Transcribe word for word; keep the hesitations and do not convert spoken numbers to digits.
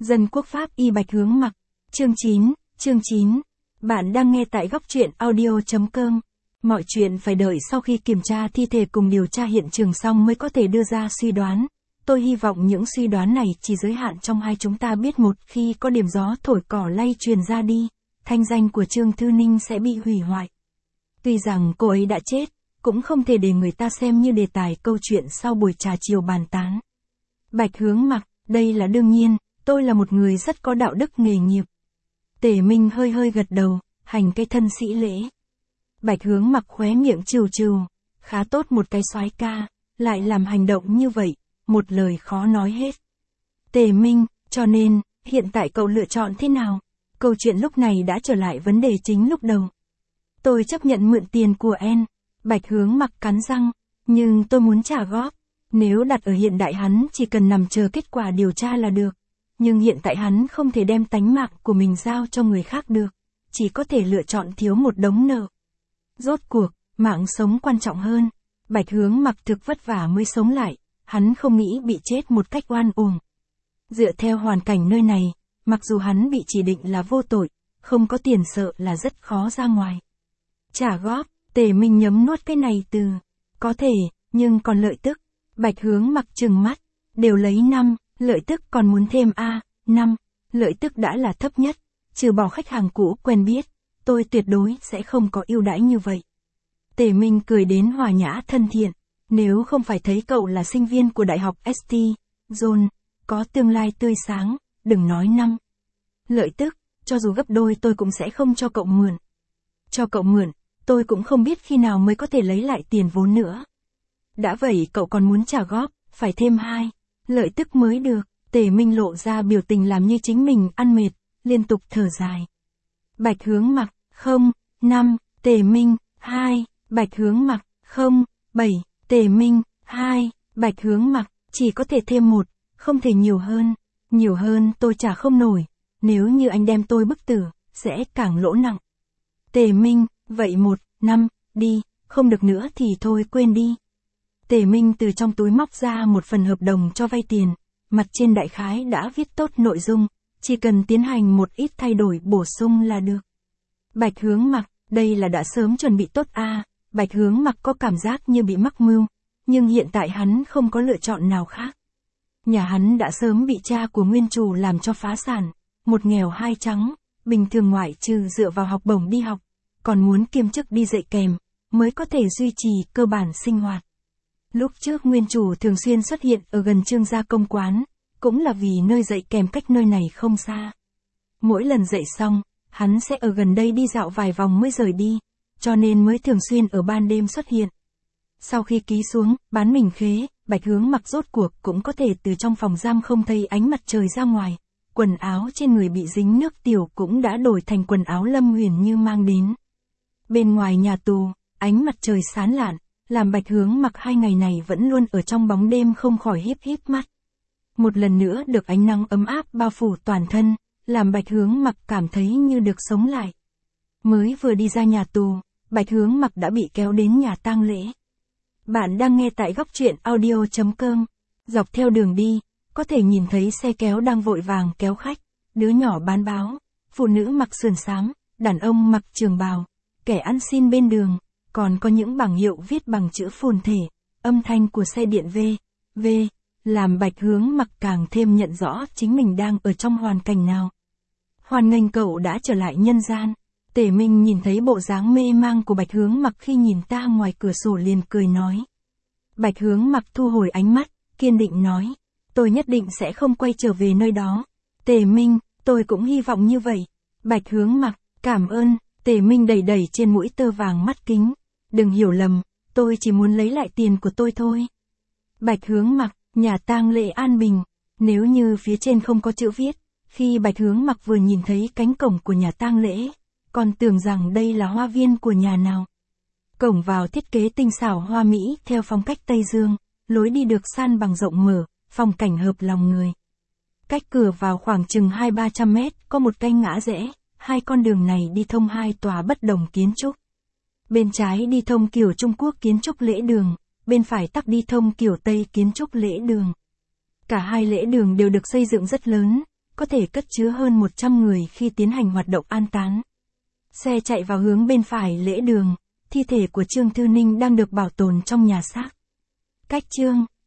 Dân quốc Pháp y Bạch Hướng Mặc. Chương chín, chương chín. Bạn đang nghe tại góc truyện audio chấm com. Mọi chuyện phải đợi sau khi kiểm tra thi thể cùng điều tra hiện trường xong mới có thể đưa ra suy đoán. Tôi hy vọng những suy đoán này chỉ giới hạn trong hai chúng ta biết, một khi có điểm gió thổi cỏ lay truyền ra đi, thanh danh của Trương Thư Ninh sẽ bị hủy hoại. Tuy rằng cô ấy đã chết, cũng không thể để người ta xem như đề tài câu chuyện sau buổi trà chiều bàn tán. Bạch Hướng Mặc, đây là đương nhiên, tôi là một người rất có đạo đức nghề nghiệp. Tề Minh hơi hơi gật đầu, hành cái thân sĩ lễ. Bạch Hướng Mặc khóe miệng trừ trừ, khá tốt, một cái soái ca, lại làm hành động như vậy, một lời khó nói hết. Tề Minh, cho nên, hiện tại cậu lựa chọn thế nào? Câu chuyện lúc này đã trở lại vấn đề chính lúc đầu. Tôi chấp nhận mượn tiền của En. Bạch Hướng Mặc cắn răng, nhưng tôi muốn trả góp. Nếu đặt ở hiện đại hắn chỉ cần nằm chờ kết quả điều tra là được. Nhưng hiện tại hắn không thể đem tánh mạng của mình giao cho người khác được. Chỉ có thể lựa chọn thiếu một đống nợ. Rốt cuộc, mạng sống quan trọng hơn. Bạch Hướng Mặc thực vất vả mới sống lại. Hắn không nghĩ bị chết một cách oan uổng. Dựa theo hoàn cảnh nơi này, mặc dù hắn bị chỉ định là vô tội, không có tiền sợ là rất khó ra ngoài. Trả góp, Tề Minh nhấm nuốt cái này từ. Có thể, nhưng còn lợi tức. Bạch Hướng Mặc trừng mắt. Đều lấy năm, lợi tức còn muốn thêm a, năm. Lợi tức đã là thấp nhất. Trừ bỏ khách hàng cũ quen biết, tôi tuyệt đối sẽ không có ưu đãi như vậy. Tề Minh cười đến hòa nhã thân thiện. Nếu không phải thấy cậu là sinh viên của Đại học ét tê, John, có tương lai tươi sáng, đừng nói năm. Lợi tức, cho dù gấp đôi tôi cũng sẽ không cho cậu mượn. Cho cậu mượn, tôi cũng không biết khi nào mới có thể lấy lại tiền vốn nữa. Đã vậy cậu còn muốn trả góp, phải thêm hai. Lợi tức mới được. Tề Minh lộ ra biểu tình làm như chính mình ăn mệt, liên tục thở dài. Bạch Hướng Mặc, không, năm, Tề Minh, hai, Bạch Hướng Mặc, không, bảy, Tề Minh, hai, Bạch Hướng Mặc, chỉ có thể thêm một, không thể nhiều hơn. Nhiều hơn tôi trả không nổi, nếu như anh đem tôi bức tử, sẽ càng lỗ nặng. Tề Minh, vậy một, năm, đi, không được nữa thì thôi quên đi. Tề Minh từ trong túi móc ra một phần hợp đồng cho vay tiền, mặt trên đại khái đã viết tốt nội dung, chỉ cần tiến hành một ít thay đổi bổ sung là được. Bạch Hướng Mặc, đây là đã sớm chuẩn bị tốt a. À, Bạch Hướng Mặc có cảm giác như bị mắc mưu, nhưng hiện tại hắn không có lựa chọn nào khác. Nhà hắn đã sớm bị cha của nguyên chủ làm cho phá sản, một nghèo hai trắng, bình thường ngoại trừ dựa vào học bổng đi học, còn muốn kiêm chức đi dạy kèm, mới có thể duy trì cơ bản sinh hoạt. Lúc trước nguyên chủ thường xuyên xuất hiện ở gần Trương gia công quán, cũng là vì nơi dạy kèm cách nơi này không xa. Mỗi lần dạy xong, hắn sẽ ở gần đây đi dạo vài vòng mới rời đi, cho nên mới thường xuyên ở ban đêm xuất hiện. Sau khi ký xuống, bán mình khế, Bạch Hướng Mặc rốt cuộc cũng có thể từ trong phòng giam không thấy ánh mặt trời ra ngoài. Quần áo trên người bị dính nước tiểu cũng đã đổi thành quần áo Lâm Huyền Như mang đến. Bên ngoài nhà tù, ánh mặt trời sáng lạn, làm Bạch Hướng Mặc hai ngày này vẫn luôn ở trong bóng đêm không khỏi híp híp mắt. Một lần nữa được ánh nắng ấm áp bao phủ toàn thân, làm Bạch Hướng Mặc cảm thấy như được sống lại. Mới vừa đi ra nhà tù, Bạch Hướng Mặc đã bị kéo đến nhà tang lễ. Bạn đang nghe tại góc truyện audio chấm com. Dọc theo đường đi, có thể nhìn thấy xe kéo đang vội vàng kéo khách, đứa nhỏ bán báo, phụ nữ mặc sườn xám, đàn ông mặc trường bào, kẻ ăn xin bên đường, còn có những bảng hiệu viết bằng chữ phồn thể, âm thanh của xe điện V, V, làm Bạch Hướng Mặc càng thêm nhận rõ chính mình đang ở trong hoàn cảnh nào. Hoan nghênh cậu đã trở lại nhân gian. Tề Minh nhìn thấy bộ dáng mê mang của Bạch Hướng Mặc khi nhìn ta ngoài cửa sổ liền cười nói. Bạch Hướng Mặc thu hồi ánh mắt, kiên định nói. Tôi nhất định sẽ không quay trở về nơi đó. Tề Minh, tôi cũng hy vọng như vậy. Bạch Hướng Mặc, cảm ơn. Tề Minh đẩy đẩy trên mũi tơ vàng mắt kính. Đừng hiểu lầm, tôi chỉ muốn lấy lại tiền của tôi thôi. Bạch Hướng Mặc, nhà tang lễ an bình. Nếu như phía trên không có chữ viết, khi Bạch Hướng Mặc vừa nhìn thấy cánh cổng của nhà tang lễ, còn tưởng rằng đây là hoa viên của nhà nào. Cổng vào thiết kế tinh xảo hoa mỹ theo phong cách Tây Dương, lối đi được san bằng rộng mở, phong cảnh hợp lòng người. Cách cửa vào khoảng chừng hai ba trăm mét có một kênh ngã rẽ, hai con đường này đi thông hai tòa bất đồng kiến trúc. Bên trái đi thông kiểu Trung Quốc kiến trúc lễ đường, bên phải tắc đi thông kiểu Tây kiến trúc lễ đường. Cả hai lễ đường đều được xây dựng rất lớn, có thể cất chứa hơn một trăm người khi tiến hành hoạt động an táng. Xe chạy vào hướng bên phải lễ đường, thi thể của Trương Thư Ninh đang được bảo tồn trong nhà xác. Cách Trương